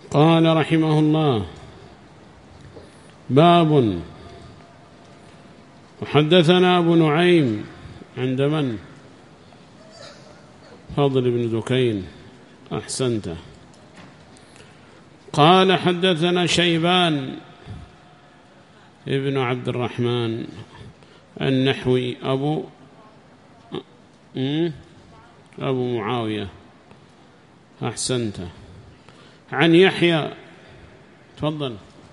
قال رحمه الله: باب. وحدثنا أبو نعيم عند من؟ فضل بن دكين، أحسنته. قال: حدثنا شيبان ابن عبد الرحمن النحوي أبو معاوية، أحسنته. عن يحيى، تفضل.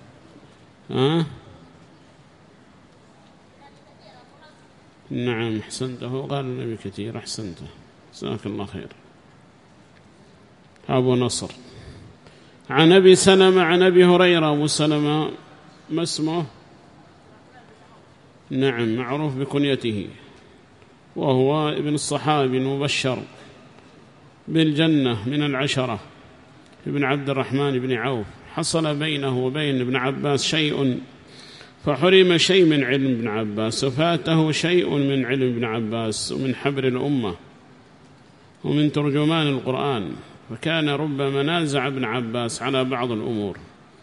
نعم، أحسنته. قال النبي كثير، أحسنته، جزاك الله خير. أبو نصر. عن أبي سلمة عن أبي هريرة. أبو سلمة ما اسمه؟ نعم، معروف بكنيته، وهو ابن الصحابي المبشر بالجنة من العشرة، ابن عبد الرحمن بن عوف. حصل بينه وبين ابن عباس شيء، فحرم شيء من علم ابن عباس، وفاته شيء من علم ابن عباس، ومن حبر الأمة، ومن ترجمان القرآن، فكان ربما نازع ابن عباس على بعض الأمور،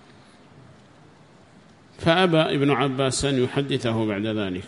فأبى ابن عباس أن يحدثه بعد ذلك.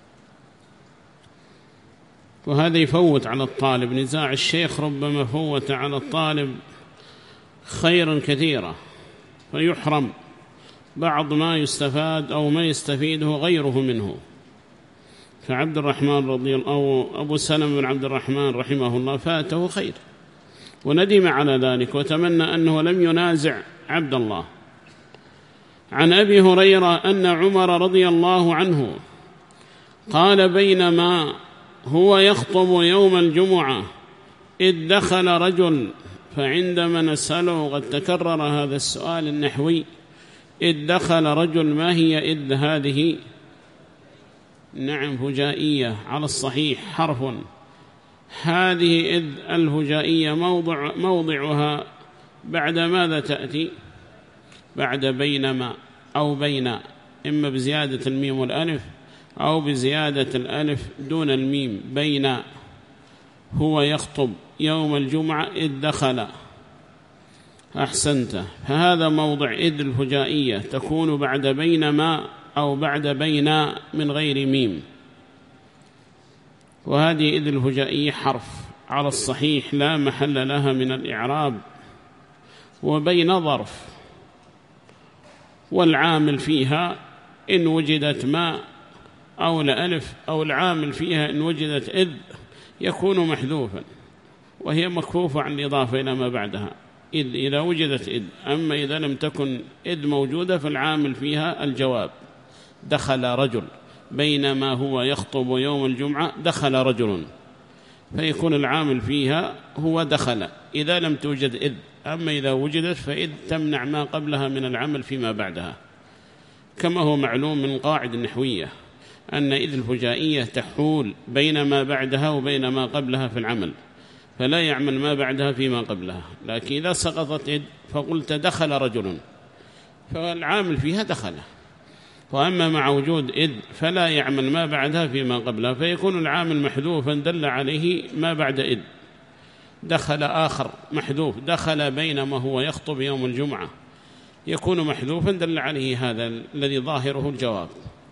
وهذا يفوت على الطالب، نزاع الشيخ ربما فوت على الطالب خيرا كثيرا، فيحرم بعض ما يستفاد أو ما يستفيده غيره منه. فعبد الرحمن رضي الله، أو أبو سلمة بن عبد الرحمن رحمه الله، فاته خير وندم على ذلك، وتمنى أنه لم ينازع عبد الله. عن أبي هريرة أن عمر رضي الله عنه قال: بينما هو يخطب يوم الجمعة إذ دخل رجل، فعندما نسأله قد تكرر هذا السؤال النحوي: إذ دخل رجل، ما هي إذ هذه؟ نعم، فجائية على الصحيح، حرف. هذه إذ الفجائية موضعها بعد ماذا تأتي؟ بعد بينما أو بين، إما بزيادة الميم والألف أو بزيادة الألف دون الميم. بين هو يخطب يوم الجمعة إذ دخل، أحسنت. فهذا موضع إذ الفجائية، تكون بعد بينما أو بعد بين من غير ميم، وهذه إذ الفجائية حرف على الصحيح لا محل لها من الإعراب. وبين ظرف، والعامل فيها إن وجدت ما أو لألف، أو العامل فيها إن وجدت إذ يكون محذوفا، وهي مكفوفة عن الإضافة إلى ما بعدها إذا وجدت إذ. أما إذا لم تكن إذ موجودة فالعامل فيها الجواب: دخل رجل، بينما هو يخطب يوم الجمعة دخل رجل، فيكون العامل فيها هو دخل إذا لم توجد إذ. أما إذا وجدت فإذ تمنع ما قبلها من العمل فيما بعدها، كما هو معلوم من قاعدة النحوية أن إذ الفجائية تحول بين ما بعدها وبين ما قبلها في العمل، فلا يعمل ما بعدها فيما قبلها. لكن إذا سقطت إذ فقلت دخل رجل، فالعامل فيها دخل. وأما مع وجود إذ فلا يعمل ما بعدها فيما قبلها، فيكون العامل محذوفا دل عليه ما بعد إذ. دخل آخر محذوف، دخل بينما هو يخطب يوم الجمعة، يكون محذوفا دل عليه هذا الذي ظاهره الجواب.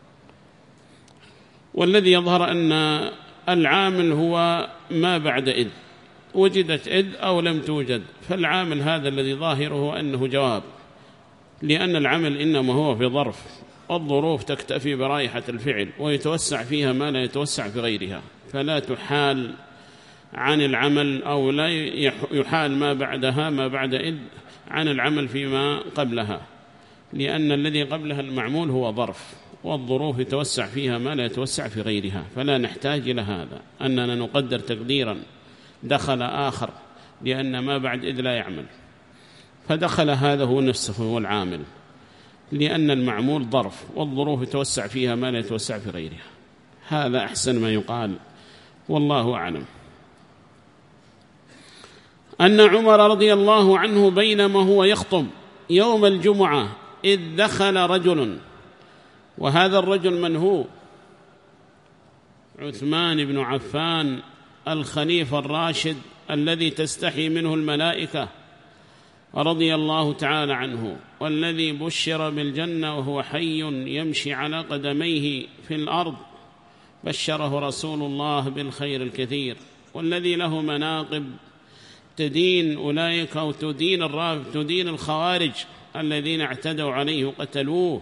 والذي يظهر أن العامل هو ما بعد إذ، وجدت إذ أو لم توجد، فالعامل هذا الذي ظاهره أنه جواب، لأن العمل إنما هو في ظرف، والظروف تكتفي برائحة الفعل ويتوسع فيها ما لا يتوسع في غيرها، فلا تحال عن العمل، أو لا يحال ما بعدها ما بعد إذ عن العمل فيما قبلها، لأن الذي قبلها المعمول هو ظرف، والظروف يتوسع فيها ما لا يتوسع في غيرها، فلا نحتاج إلى هذا أننا نقدر تقديرا دخل آخر، لأن ما بعد إذ لا يعمل، فدخل هذا هو نفسه هو العامل، لأن المعمول ظرف، والظروف يتوسع فيها ما لا يتوسع في غيرها. هذا أحسن ما يقال، والله أعلم. أن عمر رضي الله عنه بينما هو يخطب يوم الجمعة إذ دخل رجل، وهذا الرجل من هو؟ عثمان بن عفان الخليفة الراشد الذي تستحي منه الملائكة رضي الله تعالى عنه، والذي بشر بالجنة وهو حي يمشي على قدميه في الأرض بشره رسول الله بالخير الكثير، والذي له مناقب تدين أولئك أو تدين الخوارج الذين اعتدوا عليه وقتلوه،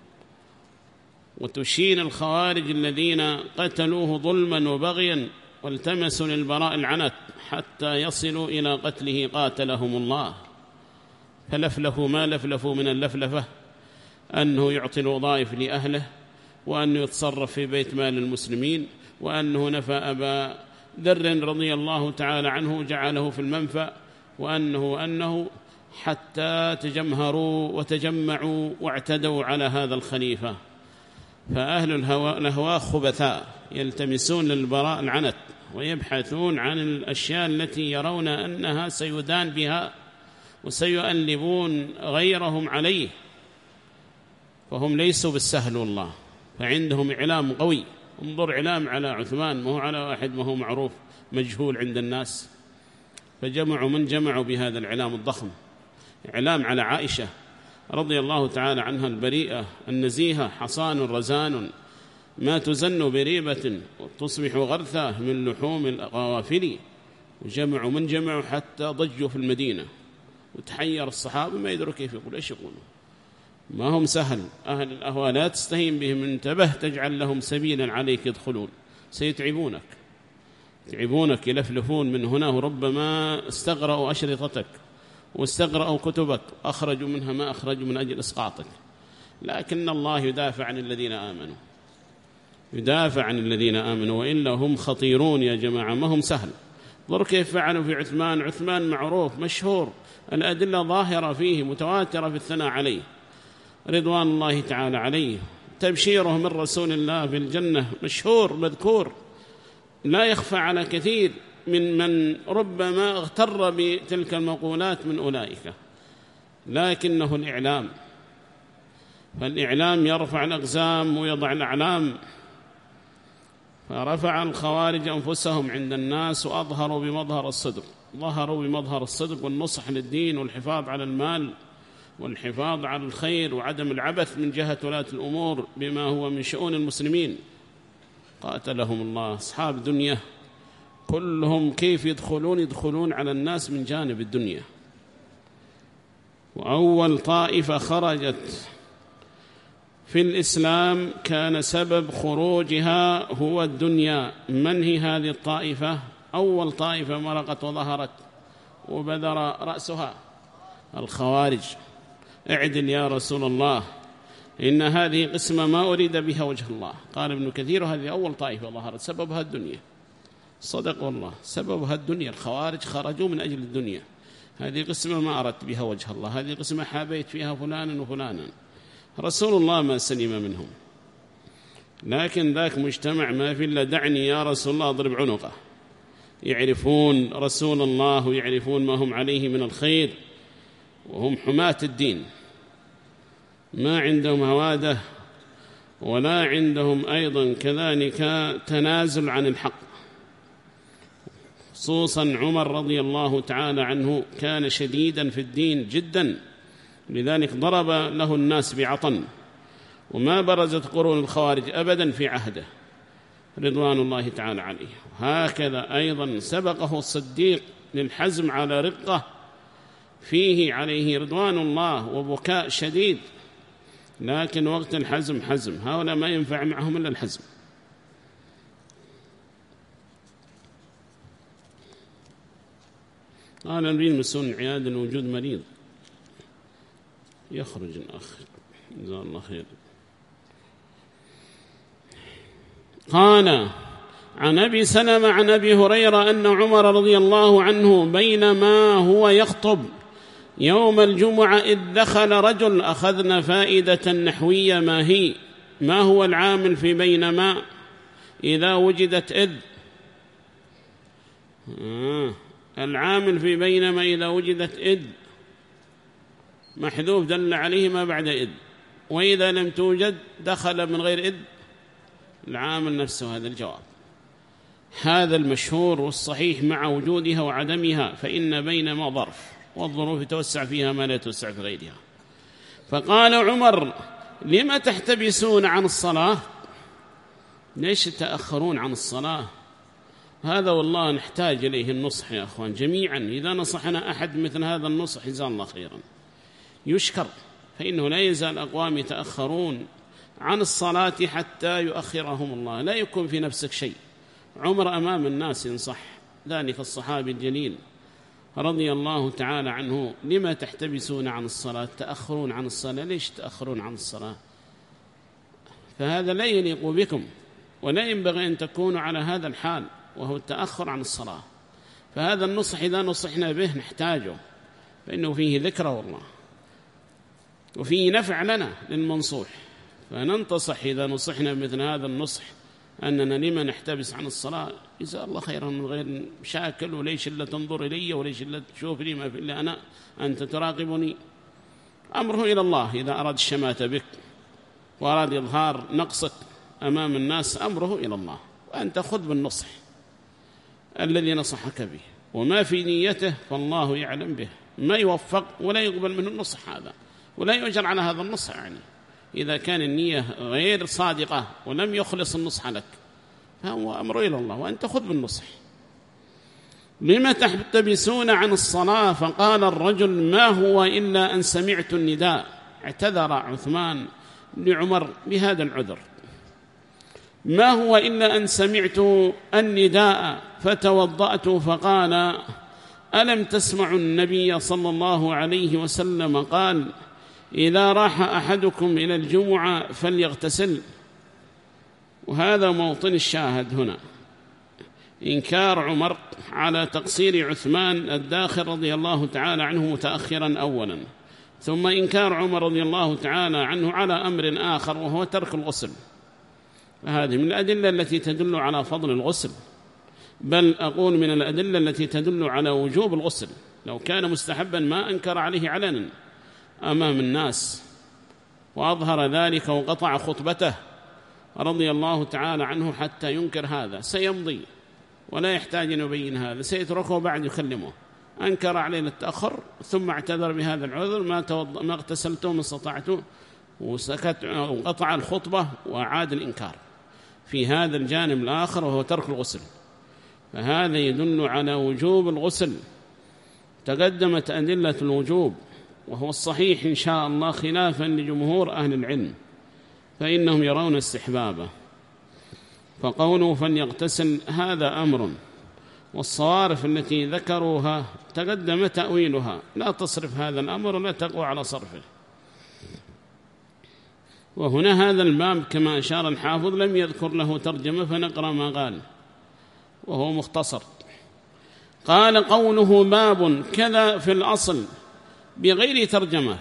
وتشين الخوارج الذين قتلوه ظلما وبغيا والتمسوا للبراء العنت حتى يصلوا إلى قتله قاتلهم الله. فلفلفوا ما لفلفوا من اللفلفة أنه يعطي الوظائف لأهله، وأنه يتصرف في بيت مال المسلمين، وأنه نفى أبا ذر رضي الله تعالى عنه جعله في المنفى، وأنه حتى تجمهروا وتجمعوا واعتدوا على هذا الخليفة. فأهل الأهواء خبثاء يلتمسون للبراء العنت ويبحثون عن الأشياء التي يرون أنها سيدان بها وسيؤلبون غيرهم عليه، فهم ليسوا بالسهل والله، فعندهم إعلام قوي. انظر إعلام على عثمان، ما هو على واحد ما هو معروف مجهول عند الناس، فجمعوا من جمعوا بهذا الإعلام الضخم. إعلام على عائشة رضي الله تعالى عنها البريئة النزيهة، حصان رزان ما تزن بريبة وتصبح غرثة من لحوم القوافل، وجمعوا من جمعوا حتى ضجوا في المدينة، وتحير الصحابة ما يدروا كيف يقول إيش يقولوا. ما هم سهل أهل الأهواء، لا تستهين بهم، انتبه تجعل لهم سبيلا عليك يدخلون، سيتعبونك يلفلفون من هنا، وربما استغرأوا أشرطتك واستغرأوا كتبك، أخرجوا منها ما أخرجوا من أجل إسقاطك. لكن الله يدافع عن الذين آمنوا، وإلا هم خطيرون يا جماعة، ما هم سهل. انظر كيف فعلوا في عثمان معروف مشهور، الأدلة ظاهرة فيه متواترة في الثناء عليه رضوان الله تعالى عليه، تبشيره من رسول الله بالجنة مشهور مذكور، لا يخفى على كثير من ربما اغتر بتلك المقولات من أولئك، لكنه الإعلام، فالإعلام يرفع الأقزام ويضع الأعلام. فرفع الخوارج أنفسهم عند الناس وأظهروا بمظهر الصدق والنصح للدين والحفاظ على المال والحفاظ على الخير وعدم العبث من جهة ولاة الأمور بما هو من شؤون المسلمين. قاتلهم الله. أصحاب دنيا كلهم كيف يدخلون على الناس من جانب الدنيا. وأول طائفة خرجت في الإسلام كان سبب خروجها هو الدنيا. من هي هذه الطائفة؟ أول طائفة مرقت وظهرت وبذر رأسها الخوارج. اعدل يا رسول الله، إن هذه قسمة ما أريد بها وجه الله. قال ابن كثير هذه أول طائفة ظهرت سببها الدنيا. صدق والله، سببها الدنيا. الخوارج خرجوا من أجل الدنيا. هذه قسمة ما أردت بها وجه الله، هذه قسمة حابيت فيها فلانا وفلانا. رسول الله ما سلم منهم، لكن ذاك مجتمع ما في إلا دعني يا رسول الله أضرب عنقه. يعرفون رسول الله ويعرفون ما هم عليه من الخير، وهم حماة الدين، ما عندهم هواده ولا عندهم أيضا كذلك تنازل عن الحق. خصوصا عمر رضي الله تعالى عنه كان شديدا في الدين جدا، لذلك ضرب له الناس بعطن، وما برزت قرون الخوارج أبدا في عهده رضوان الله تعالى عليه. هكذا أيضا سبقه الصديق للحزم على رقة فيه عليه رضوان الله وبكاء شديد، لكن وقت الحزم حزم. هؤلاء ما ينفع معهم إلا الحزم. قال نريد مسؤول العيادة وجود مريض يخرج الأخ جزاه الله خير. قال عن أبي سلمة عن أبي هريرة أن عمر رضي الله عنه بينما هو يخطب يوم الجمعة إذ دخل رجل. أخذنا فائدة نحوية ما هو العامل في بينما إذا وجدت إذ؟ العامل في بينما إذا وجدت إذ محذوف دل عليه ما بعد إذ، وإذا لم توجد دخل من غير إذ العامل نفسه. هذا الجواب، هذا المشهور والصحيح مع وجودها وعدمها، فإن بينما ظرف والظروف يتوسع فيها ما لا يتوسع في غيرها. فقال عمر: لم تحتبسون عن الصلاة؟ ليش تتأخرون عن الصلاة؟ هذا والله نحتاج إليه النصح يا أخوان جميعا. إذا نصحنا أحد مثل هذا النصح جزاه الله خيرا يشكر، فإنه لا يزال أقوام يتأخرون عن الصلاة حتى يؤخرهم الله. لا يكون في نفسك شيء. عمر أمام الناس ينصح ذلك الصحابي الجليل رضي الله تعالى عنه: لما تحتبسون عن الصلاة؟ تأخرون عن الصلاة. ليش تأخرون عن الصلاة؟ فهذا لا يليق بكم، ولا ينبغي أن تكونوا على هذا الحال، وهو التأخر عن الصلاة. فهذا النصح إذا نصحنا به نحتاجه، فإنه فيه ذكرى والله، وفيه نفع لنا للمنصوح. فننتصح إذا نصحنا مثل هذا النصح أننا لما نحتبس عن الصلاة، جزا الله خيرا من غير مشاكل، وليش إلا تنظر إلي، وليش إلا تشوف لي ما في إلا أنا، أنت تراقبني. أمره إلى الله. إذا أراد الشماتة بك وأراد إظهار نقصك أمام الناس أمره إلى الله، وأنت خذ بالنصح الذي نصحك به، وما في نيته فالله يعلم به. ما يوفق ولا يقبل منه النصح هذا، ولا يؤجر على هذا النصح. يعني إذا كان النية غير صادقة ولم يخلص النصح لك فهو أمره إلى الله، وأنت خذ بالنصح. لما تحتبسون عن الصلاة؟ فقال الرجل: ما هو إلا أن سمعت النداء. اعتذر عثمان لعمر بهذا العذر: ما هو إلا أن سمعت النداء فتوضأت. فقال: ألم تسمعوا النبي صلى الله عليه وسلم قال: إذا راح أحدكم إلى الجمعة فليغتسل. وهذا موطن الشاهد هنا، إنكار عمر على تقصير عثمان الداخل رضي الله تعالى عنه متأخرا أولا، ثم إنكار عمر رضي الله تعالى عنه على أمر آخر وهو ترك الغسل. فهذه من الأدلة التي تدل على فضل الغسل، بل أقول من الأدلة التي تدل على وجوب الغسل. لو كان مستحبا ما أنكر عليه علنا أمام الناس وأظهر ذلك وقطع خطبته رضي الله تعالى عنه حتى ينكر هذا. سيمضي ولا يحتاج أن يبين هذا، سيتركه بعد يكلمه. أنكر علينا التأخر ثم اعتذر بهذا العذر: ما اغتسلته ما استطعته، وسكت وقطع الخطبة وعاد الإنكار في هذا الجانب الآخر وهو ترك الغسل. فهذا يدل على وجوب الغسل. تقدمت أدلة الوجوب، وهو الصحيح إن شاء الله خلافا لجمهور أهل العلم، فإنهم يرون استحبابه. فقوله فليغتسل هذا أمر، والصوارف التي ذكروها تقدم تأويلها، لا تصرف هذا الأمر لا تقوى على صرفه. وهنا هذا الباب كما أشار الحافظ لم يذكر له ترجمة، فنقرأ ما قال وهو مختصر. قال: قوله باب كذا في الأصل بغير ترجمة،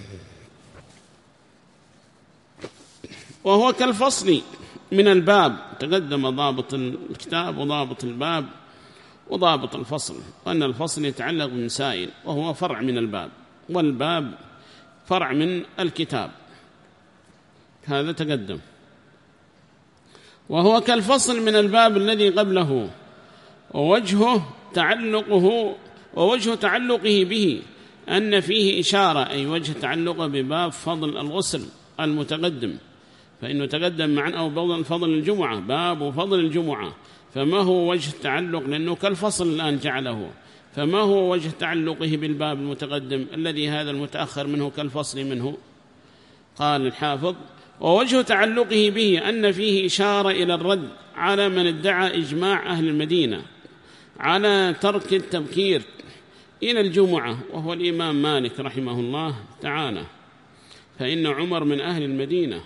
وهو كالفصل من الباب. تقدم ضابط الكتاب وضابط الباب وضابط الفصل، وأن الفصل يتعلق بمسائل وهو فرع من الباب، والباب فرع من الكتاب. هذا تقدم. وهو كالفصل من الباب الذي قبله، ووجه تعلقه به أن فيه إشارة، أي وجه تعلقه بباب فضل الغسل المتقدم، فإنه تقدم معا أو فضل الجمعة، باب فضل الجمعة. فما هو وجه التعلق؟ لأنه كالفصل الآن جعله، فما هو وجه تعلقه بالباب المتقدم الذي هذا المتأخر منه كالفصل منه؟ قال الحافظ: ووجه تعلقه به أن فيه إشارة إلى الرد على من ادعى إجماع أهل المدينة على ترك التبكير إلى الجمعة، وهو الإمام مالك رحمه الله تعالى. فإن عمر من أهل المدينة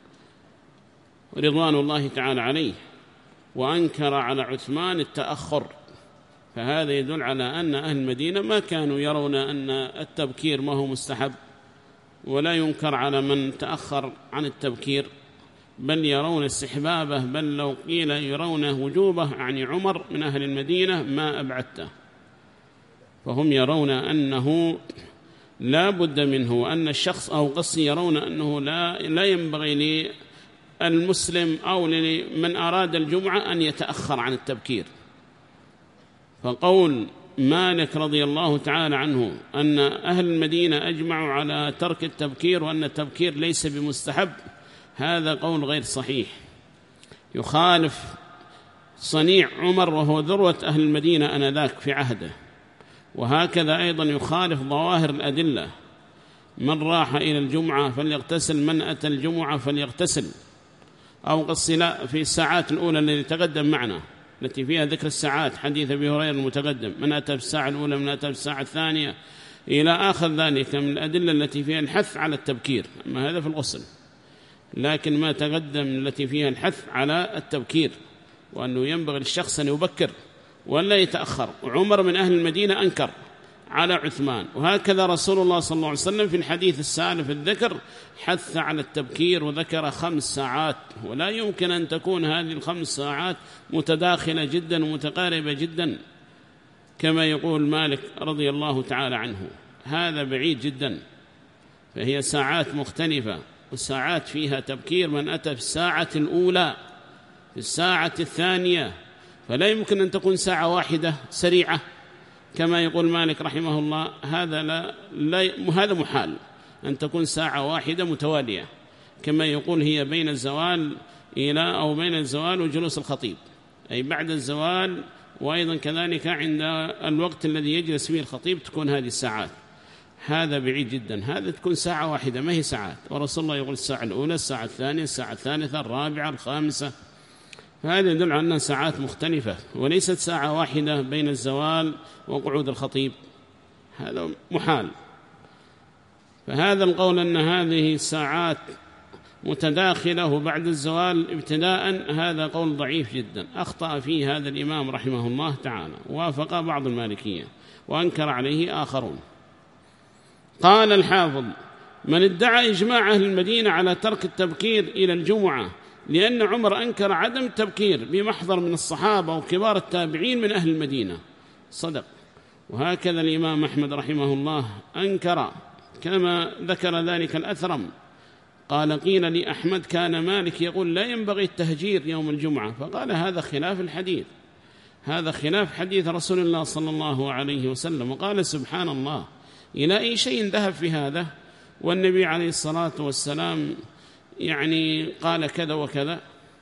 رضوان الله تعالى عليه، وأنكر على عثمان التأخر، فهذا يدل على أن أهل المدينة ما كانوا يرون أن التبكير ما هو مستحب، ولا ينكر على من تأخر عن التبكير، بل يرون استحبابه، بل لو قيل يرون وجوبه. يعني عمر من أهل المدينة ما أبعدته، فهم يرون أنه لا بد منه، وأن الشخص أو قصي يرون أنه لا ينبغي للمسلم أو لمن أراد الجمعة أن يتأخر عن التبكير. فقول مالك رضي الله تعالى عنه أن أهل المدينة أجمعوا على ترك التبكير وأن التبكير ليس بمستحب، هذا قول غير صحيح، يخالف صنيع عمر وهو ذروة أهل المدينة آنذاك في عهده. وهكذا أيضا يخالف ظواهر الأدلة، من راح إلى الجمعة فليغتسل، من أتى الجمعة فليغتسل، أو قصلا في الساعات الأولى التي تقدم معنا التي فيها ذكر الساعات، حديث أبي هريرة المتقدم، من أتى في الساعة الأولى من أتى في الساعة الثانية إلى آخر ذلك من الأدلة التي فيها الحث على التبكير. أما هذا في الغسل، لكن ما تقدم التي فيها الحث على التبكير وأنه ينبغي للشخص أن يبكر ولا يتأخر. وعمر من أهل المدينة أنكر على عثمان، وهكذا رسول الله صلى الله عليه وسلم في الحديث السالف الذكر حث على التبكير وذكر 5 ساعات، ولا يمكن أن تكون هذه ال5 ساعات متداخلة جدا ومتقاربة جدا كما يقول مالك رضي الله تعالى عنه، هذا بعيد جدا. فهي ساعات مختلفة، والساعات فيها تبكير من أتى في الساعة الأولى في الساعة الثانية، فلا يمكن أن تكون ساعة واحدة سريعة كما يقول مالك رحمه الله، هذا محال أن تكون ساعة واحدة متوالية كما يقول هي بين الزوال أو بين الزوال وجلوس الخطيب، أي بعد الزوال، وأيضا كذلك عند الوقت الذي يجلس فيه الخطيب تكون هذه الساعات. هذا بعيد جدا، هذا تكون ساعة واحدة ما هي ساعات، ورسول الله يقول الساعة الأولى، الساعة الثانية، الساعة الثالثة، الرابعة، الخامسة، فهذا يدل على أنها ساعات مختلفة وليست ساعة واحدة بين الزوال وقعود الخطيب، هذا محال. فهذا القول أن هذه الساعات متداخلة وبعد الزوال ابتداء، هذا قول ضعيف جدا، أخطأ فيه هذا الإمام رحمه الله تعالى، وافق بعض المالكية وأنكر عليه آخرون. قال الحافظ: من ادعى إجماع أهل المدينة على ترك التبكير إلى الجمعة لأن عمر أنكر عدم التبكير بمحضر من الصحابة وكبار التابعين من أهل المدينة، صدق. وهكذا الإمام أحمد رحمه الله أنكر كما ذكر ذلك الأثرم، قال: قيل لأحمد كان مالك يقول لا ينبغي التهجير يوم الجمعة، فقال هذا خلاف الحديث، هذا خلاف حديث رسول الله صلى الله عليه وسلم. وقال: سبحان الله، إلى أي شيء ذهب في هذا والنبي عليه الصلاة والسلام يعني قال كذا وكذا،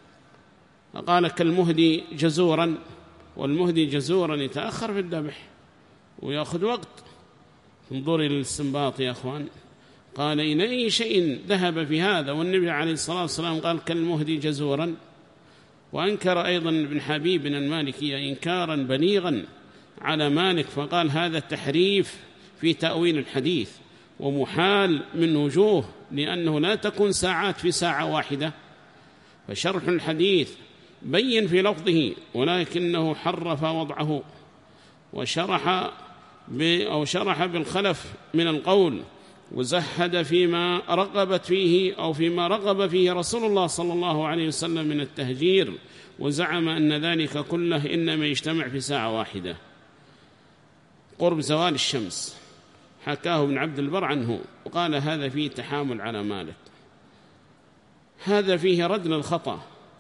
قال كالمهدي جزورا، والمهدي جزورا يتأخر في الذبح ويأخذ وقت. انظر إلى الاستنباط يا أخوان، قال إلى أي شيء ذهب في هذا والنبي عليه الصلاة والسلام قال كالمهدي جزورا. وأنكر أيضا ابن حبيب المالكي إنكارا بليغا على مالك، فقال هذا تحريف في تأويل الحديث ومحال من وجوه، لأنه لا تكون ساعات في ساعة واحدة، فشرح الحديث بين في لفظه ولكنه حرف وضعه وشرح بالخلف من القول، وزهد فيما رغبت فيه أو فيما رغب فيه رسول الله صلى الله عليه وسلم من التهجير، وزعم أن ذلك كله إنما يجتمع في ساعة واحدة قرب زوال الشمس، حكاه ابن عبد البر عنه، وقال هذا فيه تحامل على مالك، هذا فيه رد للخطأ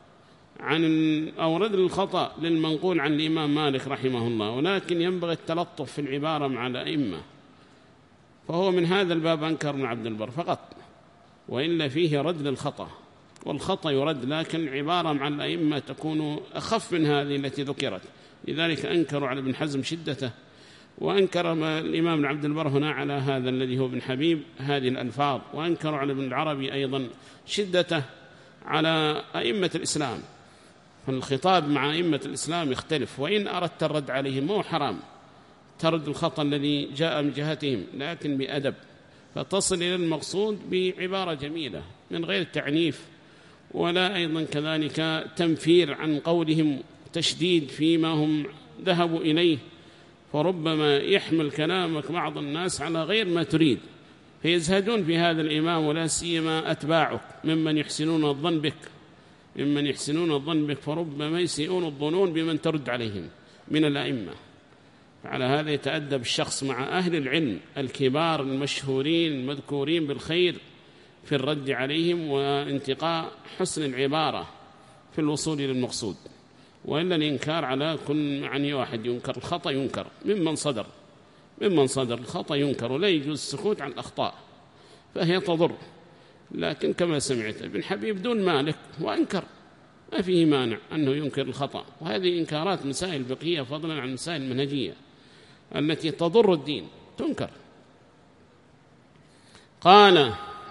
رد للخطأ للمنقول عن الإمام مالك رحمه الله، ولكن ينبغي التلطف في العبارة مع الأئمة، فهو من هذا الباب أنكر ابن عبد البر فقط، وإلا فيه رد للخطأ، والخطأ يرد، لكن العبارة مع الأئمة تكون أخف من هذه التي ذكرت، لذلك أنكروا على ابن حزم شدته، وأنكر الإمام ابن عبد البر هنا على هذا الذي هو ابن حبيب هذه الألفاظ، وأنكروا على ابن العربي أيضا شدته على أئمة الإسلام. فالخطاب مع أئمة الإسلام يختلف، وإن أردت الرد عليهم مو حرام ترد الخطأ الذي جاء من جهتهم، لكن بأدب، فتصل إلى المقصود بعبارة جميلة من غير تعنيف، ولا أيضا كذلك تنفير عن قولهم، تشديد فيما هم ذهبوا إليه، فربما يحمل كلامك بعض الناس على غير ما تريد، فيزهدون في هذا الإمام، ولا سيما أتباعك ممن يحسنون الظن بك، فربما يسيئون الظنون بمن ترد عليهم من الأئمة. فعلى هذا يتأدب الشخص مع أهل العلم الكبار المشهورين المذكورين بالخير في الرد عليهم، وانتقاء حسن العبارة في الوصول إلى المقصود. وإلا الإنكار على كل يعني واحد ينكر الخطأ ينكر ممن صدر الخطأ ينكر، ولا يجوز السكوت عن الأخطاء فهي تضر. لكن كما سمعت ابن حبيب دون مالك وأنكر، ما فيه مانع أنه ينكر الخطأ، وهذه إنكارات مسائل فقهية فضلا عن مسائل المنهجية التي تضر الدين تنكر. قال: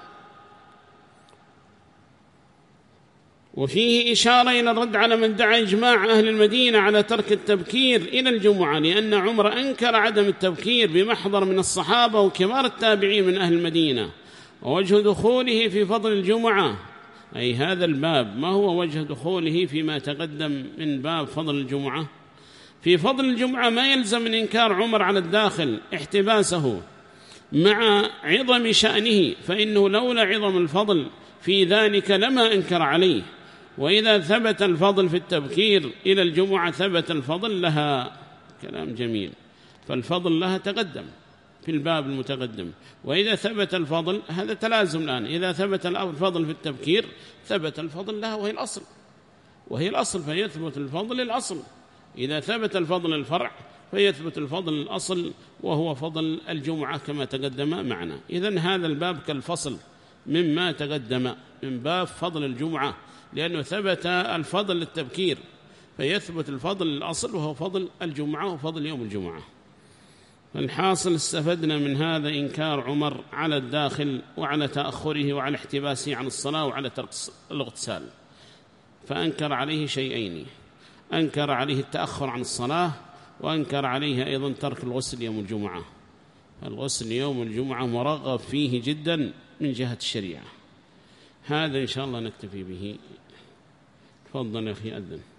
وفيه إشارة إلى الرد على من دعا إجماع أهل المدينة على ترك التبكير إلى الجمعة، لأن عمر أنكر عدم التبكير بمحضر من الصحابة وكبار التابعين من أهل المدينة. ووجه دخوله في فضل الجمعة، أي هذا الباب، ما هو وجه دخوله فيما تقدم من باب فضل الجمعة؟ في فضل الجمعة ما يلزم من إنكار عمر على الداخل احتباسه مع عظم شأنه، فإنه لولا عظم الفضل في ذلك لما أنكر عليه. وإذا ثبت الفضل في التبكير إلى الجمعة ثبت الفضل لها. كلام جميل. فالفضل لها تقدم في الباب المتقدم، وإذا ثبت الفضل هذا تلازم الآن، إذا ثبت الفضل في التبكير ثبت الفضل لها وهي الأصل فيثبت الفضل للأصل. إذا ثبت الفضل للفرع فيثبت الفضل للأصل وهو فضل الجمعة كما تقدم معنا. إذن هذا الباب كالفصل مما تقدم من باب فضل الجمعة، لأنه ثبت الفضل للتبكير فيثبت الفضل للأصل وهو فضل الجمعة وفضل يوم الجمعة. الحاصل استفدنا من هذا إنكار عمر على الداخل وعلى تأخره وعلى احتباسه عن الصلاة وعلى ترك الاغتسال، فأنكر عليه شيئين: أنكر عليه التأخر عن الصلاة، وأنكر عليه أيضا ترك الغسل يوم الجمعة. الغسل يوم الجمعة مرغب فيه جدا من جهة الشريعة. هذا إن شاء الله نكتفي به. تفضل يا أخي أذن.